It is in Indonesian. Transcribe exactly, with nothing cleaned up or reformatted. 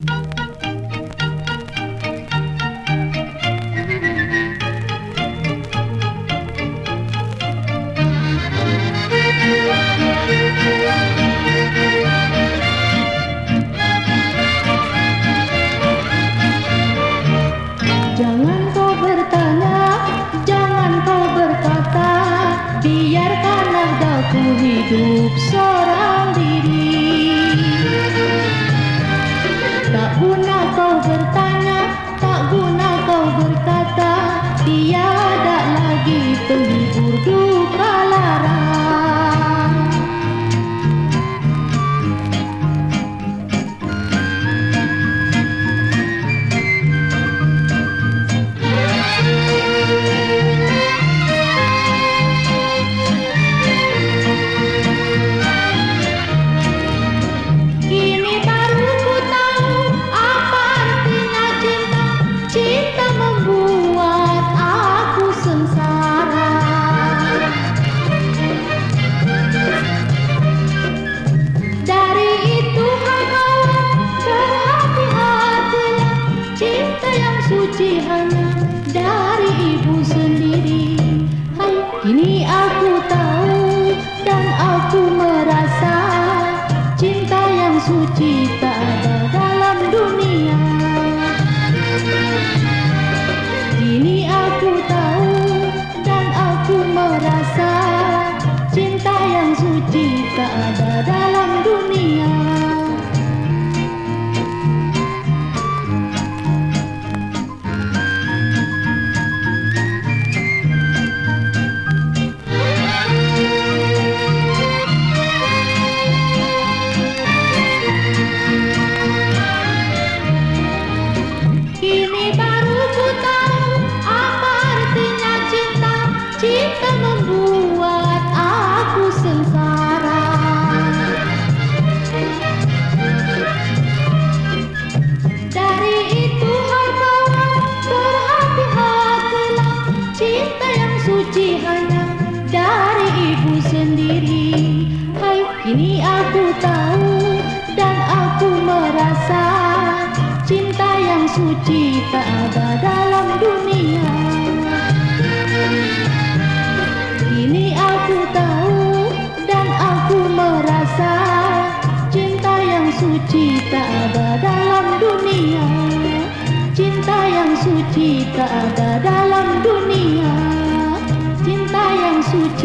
Jangan kau bertanya, jangan kau berkata, biarkan aku hidup seorang diri. Tak guna kau bertanya, tak guna kau berkata, tiada lagi penghibur duka lara. Suci hanya dari ibu sendiri. Hai, kini aku tahu dan aku merasa cinta yang suci tak ada dalam dunia. Kini aku tahu dan aku merasa cinta yang suci tak ada dalam dunia. Cinta membuat aku sengsara. Dari itu hai kawan, berhati-hatilah. Cinta yang suci hanya dari ibu sendiri. Hai, kini aku tahu dan aku merasa cinta yang suci tak ada dalam dunia. Kini aku tahu dan aku merasa cinta yang suci tak ada dalam dunia. Cinta yang suci tak ada dalam dunia. Cinta yang suci